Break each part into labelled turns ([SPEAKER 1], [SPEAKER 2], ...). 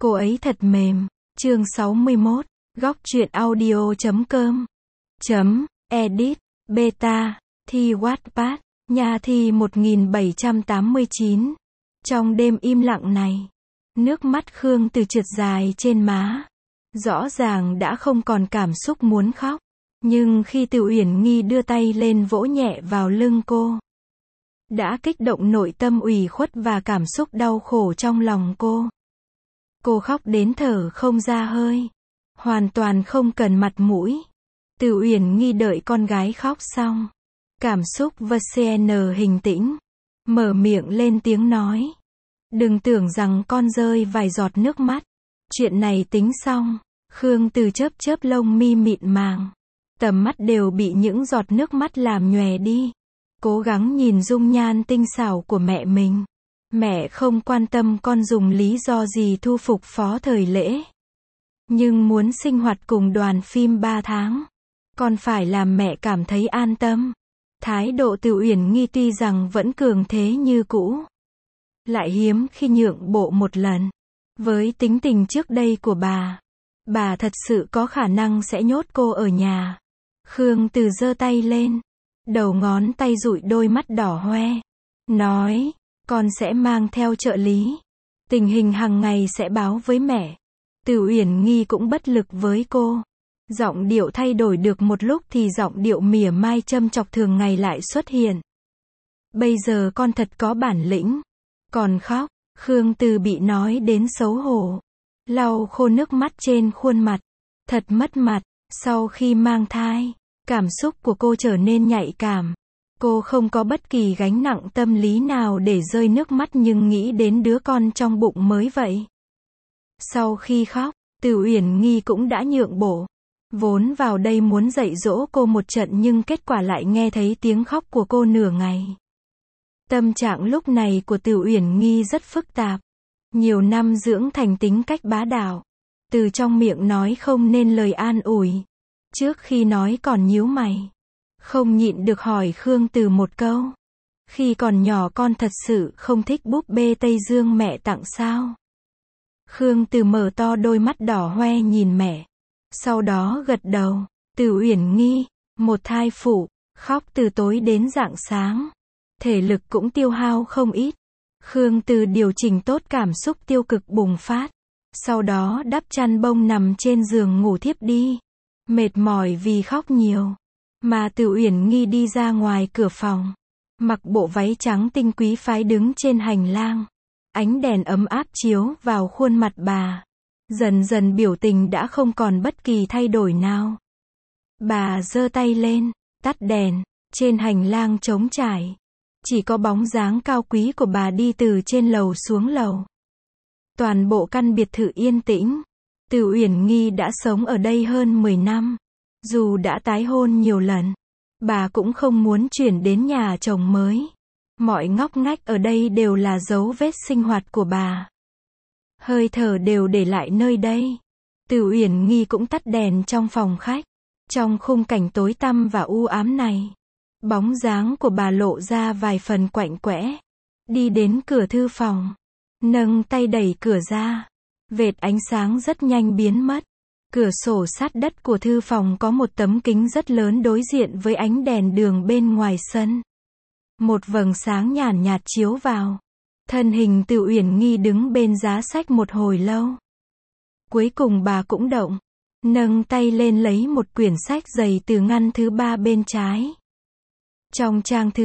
[SPEAKER 1] Cô ấy thật mềm. Chương 61. Góc truyện audio.com. Edit. Beta. Thi Wattpad. Nhà thi 1789. Trong đêm im lặng này, nước mắt Khương Từ trượt dài trên má. Rõ ràng đã không còn cảm xúc muốn khóc. Nhưng khi Từ Uyển Nghi đưa tay lên vỗ nhẹ vào lưng cô, đã kích động nội tâm ủy khuất và cảm xúc đau khổ trong lòng cô. Cô khóc đến thở không ra hơi. Hoàn toàn không cần mặt mũi. Từ Uyển Nghi đợi con gái khóc xong, cảm xúc VCN hình tĩnh, mở miệng lên tiếng nói. Đừng tưởng rằng con rơi vài giọt nước mắt. Chuyện này tính xong. Khương Từ chớp chớp lông mi mịn màng. Tầm mắt đều bị những giọt nước mắt làm nhòe đi. Cố gắng nhìn dung nhan tinh xảo của mẹ mình. Mẹ không quan tâm con dùng lý do gì thu phục phó thời lễ. Nhưng muốn sinh hoạt cùng đoàn phim 3 tháng. Con phải làm mẹ cảm thấy an tâm. Thái độ Từ Uyển Nghi tuy rằng vẫn cường thế như cũ, lại hiếm khi nhượng bộ một lần. Với tính tình trước đây của bà thật sự có khả năng sẽ nhốt cô ở nhà. Khương Từ giơ tay lên, đầu ngón tay dụi đôi mắt đỏ hoe, nói, con sẽ mang theo trợ lý. Tình hình hàng ngày sẽ báo với mẹ. Từ Uyển Nghi cũng bất lực với cô. Giọng điệu thay đổi được một lúc thì giọng điệu mỉa mai châm chọc thường ngày lại xuất hiện. Bây giờ con thật có bản lĩnh. Còn khóc. Khương Từ bị nói đến xấu hổ, lau khô nước mắt trên khuôn mặt. Thật mất mặt. Sau khi mang thai, cảm xúc của cô trở nên nhạy cảm. Cô không có bất kỳ gánh nặng tâm lý nào để rơi nước mắt nhưng nghĩ đến đứa con trong bụng mới vậy. Sau khi khóc, Từ Uyển Nghi cũng đã nhượng bộ. Vốn vào đây muốn dạy dỗ cô một trận nhưng kết quả lại nghe thấy tiếng khóc của cô nửa ngày. Tâm trạng lúc này của Từ Uyển Nghi rất phức tạp. Nhiều năm dưỡng thành tính cách bá đạo. Từ trong miệng nói không nên lời an ủi. Trước khi nói còn nhíu mày. Không nhịn được hỏi Khương Từ một câu. Khi còn nhỏ con thật sự không thích búp bê Tây Dương mẹ tặng sao? Khương Từ mở to đôi mắt đỏ hoe nhìn mẹ. Sau đó gật đầu. Từ Uyển Nghi, một thai phụ, khóc từ tối đến rạng sáng. Thể lực cũng tiêu hao không ít. Khương Từ điều chỉnh tốt cảm xúc tiêu cực bùng phát. Sau đó đắp chăn bông nằm trên giường ngủ thiếp đi. Mệt mỏi vì khóc nhiều. Mà Từ Uyển Nghi đi ra ngoài cửa phòng. Mặc bộ váy trắng tinh quý phái đứng trên hành lang. Ánh đèn ấm áp chiếu vào khuôn mặt bà. Dần dần biểu tình đã không còn bất kỳ thay đổi nào. Bà giơ tay lên, tắt đèn. Trên hành lang trống trải. Chỉ có bóng dáng cao quý của bà đi từ trên lầu xuống lầu. Toàn bộ căn biệt thự yên tĩnh. Từ Uyển Nghi đã sống ở đây hơn 10 năm. Dù đã tái hôn nhiều lần, bà cũng không muốn chuyển đến nhà chồng mới. Mọi ngóc ngách ở đây đều là dấu vết sinh hoạt của bà. Hơi thở đều để lại nơi đây. Từ Uyển Nghi cũng tắt đèn trong phòng khách. Trong khung cảnh tối tăm và u ám này, bóng dáng của bà lộ ra vài phần quạnh quẽ. Đi đến cửa thư phòng, nâng tay đẩy cửa ra. Vệt ánh sáng rất nhanh biến mất. Cửa sổ sát đất của thư phòng có một tấm kính rất lớn đối diện với ánh đèn đường bên ngoài sân. Một vầng sáng nhàn nhạt chiếu vào. Thân hình Từ Uyển Nghi đứng bên giá sách một hồi lâu. Cuối cùng bà cũng động. Nâng tay lên lấy một quyển sách dày từ ngăn thứ 3 bên trái. Trong trang thứ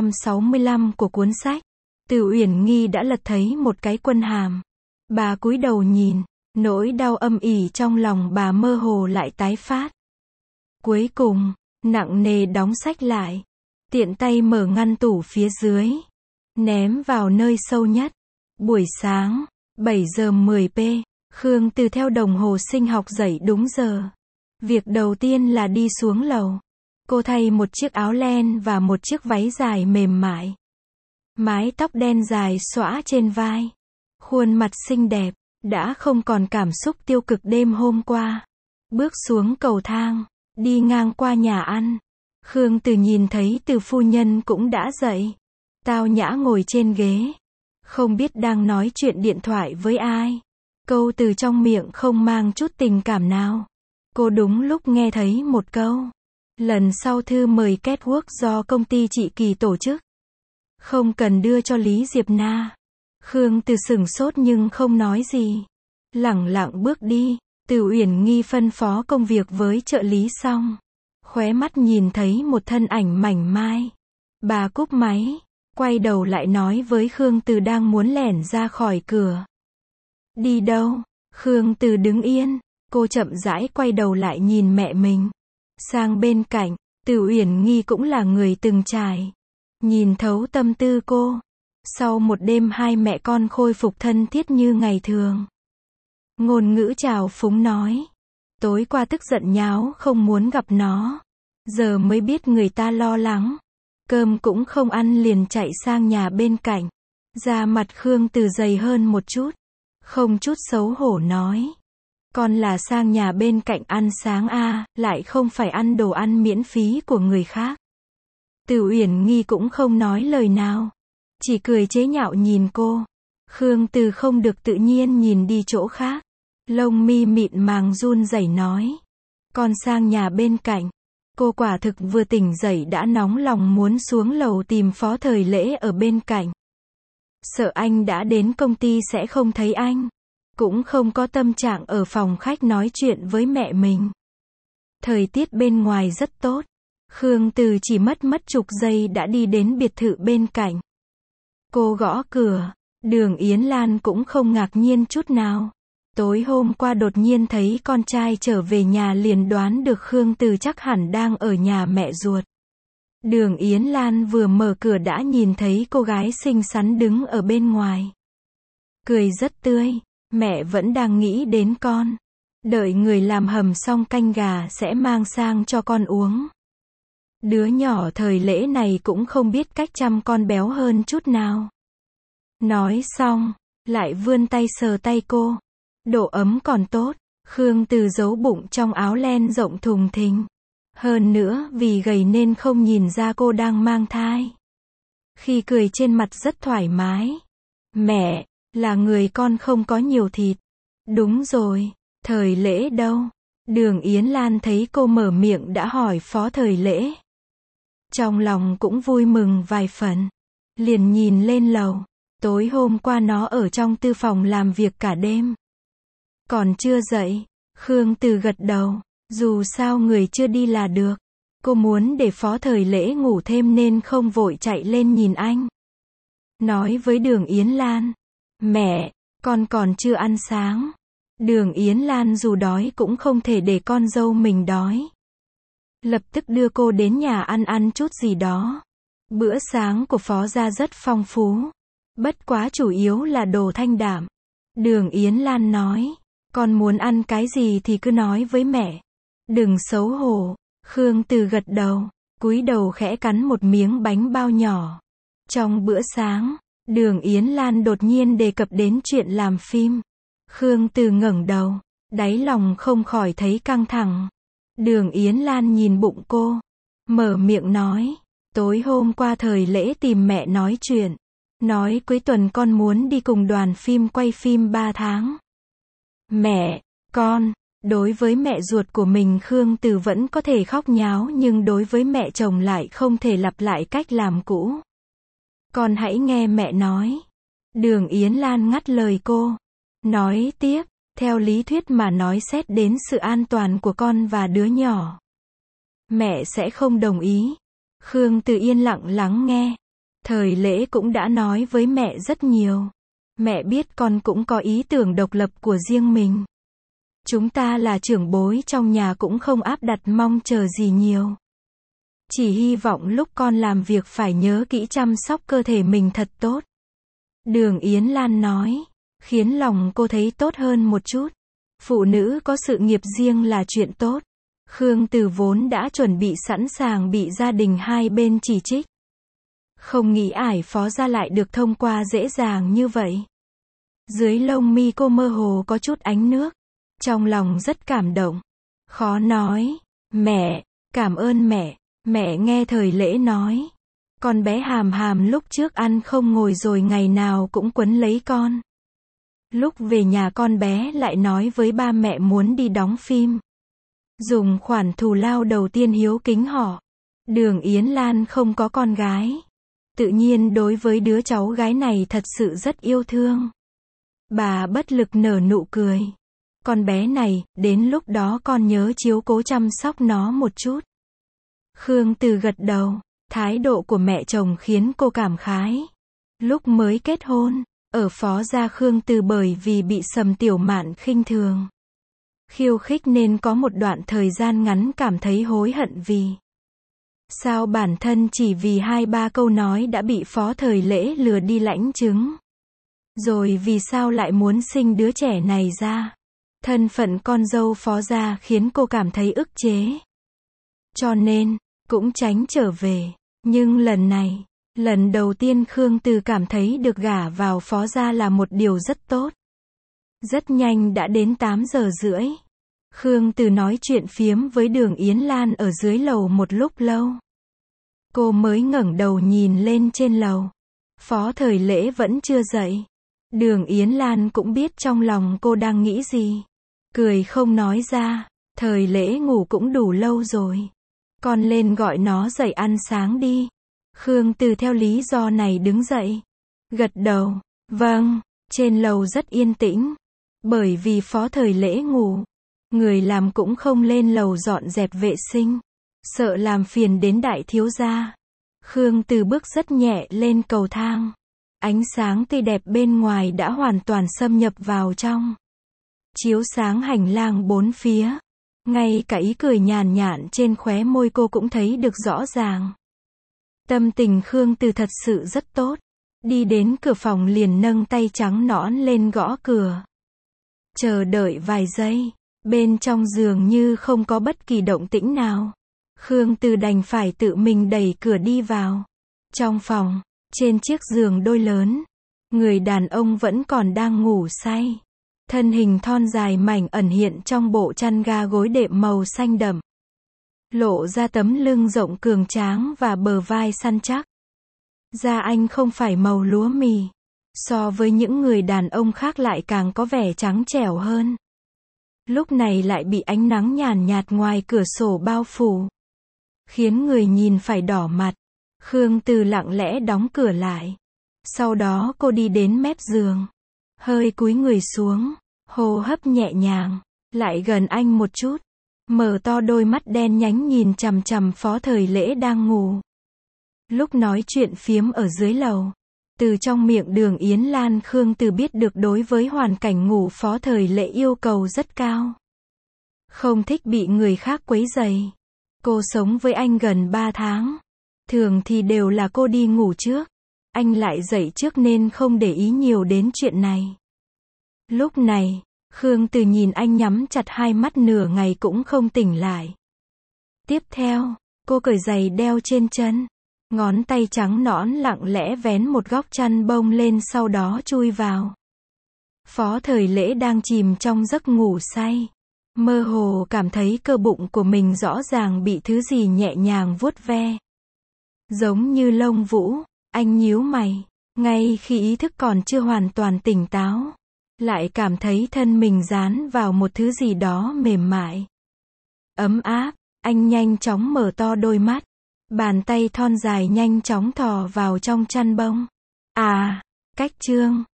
[SPEAKER 1] 365 của cuốn sách, Từ Uyển Nghi đã lật thấy một cái quân hàm. Bà cúi đầu nhìn, nỗi đau âm ỉ trong lòng bà mơ hồ lại tái phát. Cuối cùng, nặng nề đóng sách lại. Tiện tay mở ngăn tủ phía dưới. Ném vào nơi sâu nhất. Buổi sáng, 7 giờ 10p, Khương Từ theo đồng hồ sinh học dậy đúng giờ. Việc đầu tiên là đi xuống lầu. Cô thay một chiếc áo len và một chiếc váy dài mềm mại. Mái tóc đen dài xõa trên vai. Khuôn mặt xinh đẹp, đã không còn cảm xúc tiêu cực đêm hôm qua. Bước xuống cầu thang, đi ngang qua nhà ăn. Khương Từ nhìn thấy Từ phu nhân cũng đã dậy. Tao nhã ngồi trên ghế. Không biết đang nói chuyện điện thoại với ai. Câu từ trong miệng không mang chút tình cảm nào. Cô đúng lúc nghe thấy một câu. Lần sau thư mời catwalk do công ty chị Kỳ tổ chức. Không cần đưa cho Lý Diệp Na. Khương Từ sửng sốt nhưng không nói gì. Lẳng lặng bước đi. Từ Uyển Nghi phân phó công việc với trợ lý xong. Khóe mắt nhìn thấy một thân ảnh mảnh mai. Bà cúp máy. Quay đầu lại nói với Khương Từ đang muốn lẻn ra khỏi cửa. Đi đâu? Khương Từ đứng yên. Cô chậm rãi quay đầu lại nhìn mẹ mình. Sang bên cạnh, Từ Uyển Nghi cũng là người từng trải. Nhìn thấu tâm tư cô. Sau một đêm hai mẹ con khôi phục thân thiết như ngày thường. Ngôn ngữ trào phúng nói. Tối qua tức giận nháo không muốn gặp nó. Giờ mới biết người ta lo lắng. Cơm cũng không ăn liền chạy sang nhà bên cạnh. Da mặt Khương Từ dày hơn một chút. Không chút xấu hổ nói. Con là sang nhà bên cạnh ăn sáng à, lại không phải ăn đồ ăn miễn phí của người khác. Từ Uyển Nghi cũng không nói lời nào. Chỉ cười chế nhạo nhìn cô. Khương Từ không được tự nhiên nhìn đi chỗ khác. Lông mi mịn màng run rẩy nói. Con sang nhà bên cạnh. Cô quả thực vừa tỉnh dậy đã nóng lòng muốn xuống lầu tìm Phó Thời Lễ ở bên cạnh. Sợ anh đã đến công ty sẽ không thấy anh. Cũng không có tâm trạng ở phòng khách nói chuyện với mẹ mình. Thời tiết bên ngoài rất tốt. Khương Từ chỉ mất chục giây đã đi đến biệt thự bên cạnh. Cô gõ cửa. Đường Yến Lan cũng không ngạc nhiên chút nào. Tối hôm qua đột nhiên thấy con trai trở về nhà liền đoán được Khương Từ chắc hẳn đang ở nhà mẹ ruột. Đường Yến Lan vừa mở cửa đã nhìn thấy cô gái xinh xắn đứng ở bên ngoài. Cười rất tươi. Mẹ vẫn đang nghĩ đến con. Đợi người làm hầm xong canh gà sẽ mang sang cho con uống. Đứa nhỏ Thời Lễ này cũng không biết cách chăm con béo hơn chút nào. Nói xong, lại vươn tay sờ tay cô. Độ ấm còn tốt. Khương Từ giấu bụng trong áo len rộng thùng thình. Hơn nữa vì gầy nên không nhìn ra cô đang mang thai. Khi cười trên mặt rất thoải mái. Mẹ, là người con không có nhiều thịt. Đúng rồi, Thời Lễ đâu? Đường Yến Lan thấy cô mở miệng đã hỏi Phó Thời Lễ. Trong lòng cũng vui mừng vài phần. Liền nhìn lên lầu. Tối hôm qua nó ở trong tư phòng làm việc cả đêm. Còn chưa dậy. Khương Từ gật đầu. Dù sao người chưa đi là được. Cô muốn để Phó Thời Lễ ngủ thêm nên không vội chạy lên nhìn anh. Nói với Đường Yến Lan. Mẹ, con còn chưa ăn sáng. Đường Yến Lan dù đói cũng không thể để con dâu mình đói. Lập tức đưa cô đến nhà ăn chút gì đó. Bữa sáng của Phó gia rất phong phú. Bất quá chủ yếu là đồ thanh đạm. Đường Yến Lan nói. Con muốn ăn cái gì thì cứ nói với mẹ. Đừng xấu hổ. Khương Từ gật đầu. Cúi đầu khẽ cắn một miếng bánh bao nhỏ. Trong bữa sáng, Đường Yến Lan đột nhiên đề cập đến chuyện làm phim. Khương Từ ngẩng đầu. Đáy lòng không khỏi thấy căng thẳng. Đường Yến Lan nhìn bụng cô. Mở miệng nói. Tối hôm qua Thời Lễ tìm mẹ nói chuyện. Nói cuối tuần con muốn đi cùng đoàn phim quay phim 3 tháng. Mẹ, con, đối với mẹ ruột của mình Khương Từ vẫn có thể khóc nháo nhưng đối với mẹ chồng lại không thể lặp lại cách làm cũ. Con hãy nghe mẹ nói. Đường Yến Lan ngắt lời cô. Nói tiếp, theo lý thuyết mà nói xét đến sự an toàn của con và đứa nhỏ. Mẹ sẽ không đồng ý. Khương Từ yên lặng lắng nghe. Thời Lễ cũng đã nói với mẹ rất nhiều. Mẹ biết con cũng có ý tưởng độc lập của riêng mình. Chúng ta là trưởng bối trong nhà cũng không áp đặt mong chờ gì nhiều. Chỉ hy vọng lúc con làm việc phải nhớ kỹ chăm sóc cơ thể mình thật tốt. Đường Yến Lan nói, khiến lòng cô thấy tốt hơn một chút. Phụ nữ có sự nghiệp riêng là chuyện tốt. Khương Từ vốn đã chuẩn bị sẵn sàng bị gia đình hai bên chỉ trích. Không nghĩ ải Phó gia lại được thông qua dễ dàng như vậy. Dưới lông mi cô mơ hồ có chút ánh nước. Trong lòng rất cảm động. Khó nói. Mẹ, cảm ơn mẹ. Mẹ nghe Thời Lễ nói. Con bé Hàm Hàm lúc trước ăn không ngồi rồi ngày nào cũng quấn lấy con. Lúc về nhà con bé lại nói với ba mẹ muốn đi đóng phim. Dùng khoản thù lao đầu tiên hiếu kính họ. Đường Yến Lan không có con gái. Tự nhiên đối với đứa cháu gái này thật sự rất yêu thương. Bà bất lực nở nụ cười. Con bé này, đến lúc đó con nhớ chiếu cố chăm sóc nó một chút. Khương Từ gật đầu. Thái độ của mẹ chồng khiến cô cảm khái. Lúc mới kết hôn, ở Phó gia Khương Từ bởi vì bị Sầm Tiểu Mạn khinh thường, khiêu khích nên có một đoạn thời gian ngắn cảm thấy hối hận vì sao bản thân chỉ vì 2-3 câu nói đã bị Phó Thời Lễ lừa đi lãnh chứng. Rồi vì sao lại muốn sinh đứa trẻ này ra. Thân phận con dâu Phó gia khiến cô cảm thấy ức chế. Cho nên, cũng tránh trở về. Nhưng lần này, lần đầu tiên Khương Từ cảm thấy được gả vào Phó gia là một điều rất tốt. Rất nhanh đã đến 8 giờ rưỡi. Khương Từ nói chuyện phiếm với Đường Yến Lan ở dưới lầu một lúc lâu. Cô mới ngẩng đầu nhìn lên trên lầu. Phó Thời Lễ vẫn chưa dậy. Đường Yến Lan cũng biết trong lòng cô đang nghĩ gì. Cười không nói ra. Thời Lễ ngủ cũng đủ lâu rồi. Con lên gọi nó dậy ăn sáng đi. Khương Từ theo lý do này đứng dậy. Gật đầu. Vâng. Trên lầu rất yên tĩnh. Bởi vì Phó Thời Lễ ngủ. Người làm cũng không lên lầu dọn dẹp vệ sinh. Sợ làm phiền đến đại thiếu gia. Khương Từ bước rất nhẹ lên cầu thang. Ánh sáng tươi đẹp bên ngoài đã hoàn toàn xâm nhập vào trong. Chiếu sáng hành lang bốn phía. Ngay cả ý cười nhàn nhạt trên khóe môi cô cũng thấy được rõ ràng. Tâm tình Khương Từ thật sự rất tốt. Đi đến cửa phòng liền nâng tay trắng nõn lên gõ cửa. Chờ đợi vài giây. Bên trong giường như không có bất kỳ động tĩnh nào. Khương Từ đành phải tự mình đẩy cửa đi vào. Trong phòng, trên chiếc giường đôi lớn, người đàn ông vẫn còn đang ngủ say. Thân hình thon dài mảnh ẩn hiện trong bộ chăn ga gối đệm màu xanh đậm. Lộ ra tấm lưng rộng cường tráng và bờ vai săn chắc. Da anh không phải màu lúa mì. So với những người đàn ông khác lại càng có vẻ trắng trẻo hơn. Lúc này lại bị ánh nắng nhàn nhạt ngoài cửa sổ bao phủ. Khiến người nhìn phải đỏ mặt. Khương Từ lặng lẽ đóng cửa lại. Sau đó cô đi đến mép giường. Hơi cúi người xuống. Hô hấp nhẹ nhàng. Lại gần anh một chút. Mở to đôi mắt đen nhánh nhìn chằm chằm Phó Thời Lễ đang ngủ. Lúc nói chuyện phiếm ở dưới lầu. Từ trong miệng Đường Yến Lan Khương Từ biết được đối với hoàn cảnh ngủ Phó Thời Lễ yêu cầu rất cao. Không thích bị người khác quấy rầy. Cô sống với anh gần 3 tháng. Thường thì đều là cô đi ngủ trước. Anh lại dậy trước nên không để ý nhiều đến chuyện này. Lúc này, Khương Từ nhìn anh nhắm chặt hai mắt nửa ngày cũng không tỉnh lại. Tiếp theo, cô cởi giày đeo trên chân. Ngón tay trắng nõn lặng lẽ vén một góc chăn bông lên sau đó chui vào. Phó Thời Lễ đang chìm trong giấc ngủ say. Mơ hồ cảm thấy cơ bụng của mình rõ ràng bị thứ gì nhẹ nhàng vuốt ve. Giống như lông vũ, anh nhíu mày. Ngay khi ý thức còn chưa hoàn toàn tỉnh táo. Lại cảm thấy thân mình dán vào một thứ gì đó mềm mại. Ấm áp, anh nhanh chóng mở to đôi mắt. Bàn tay thon dài nhanh chóng thò vào trong chăn bông. À, cách chương.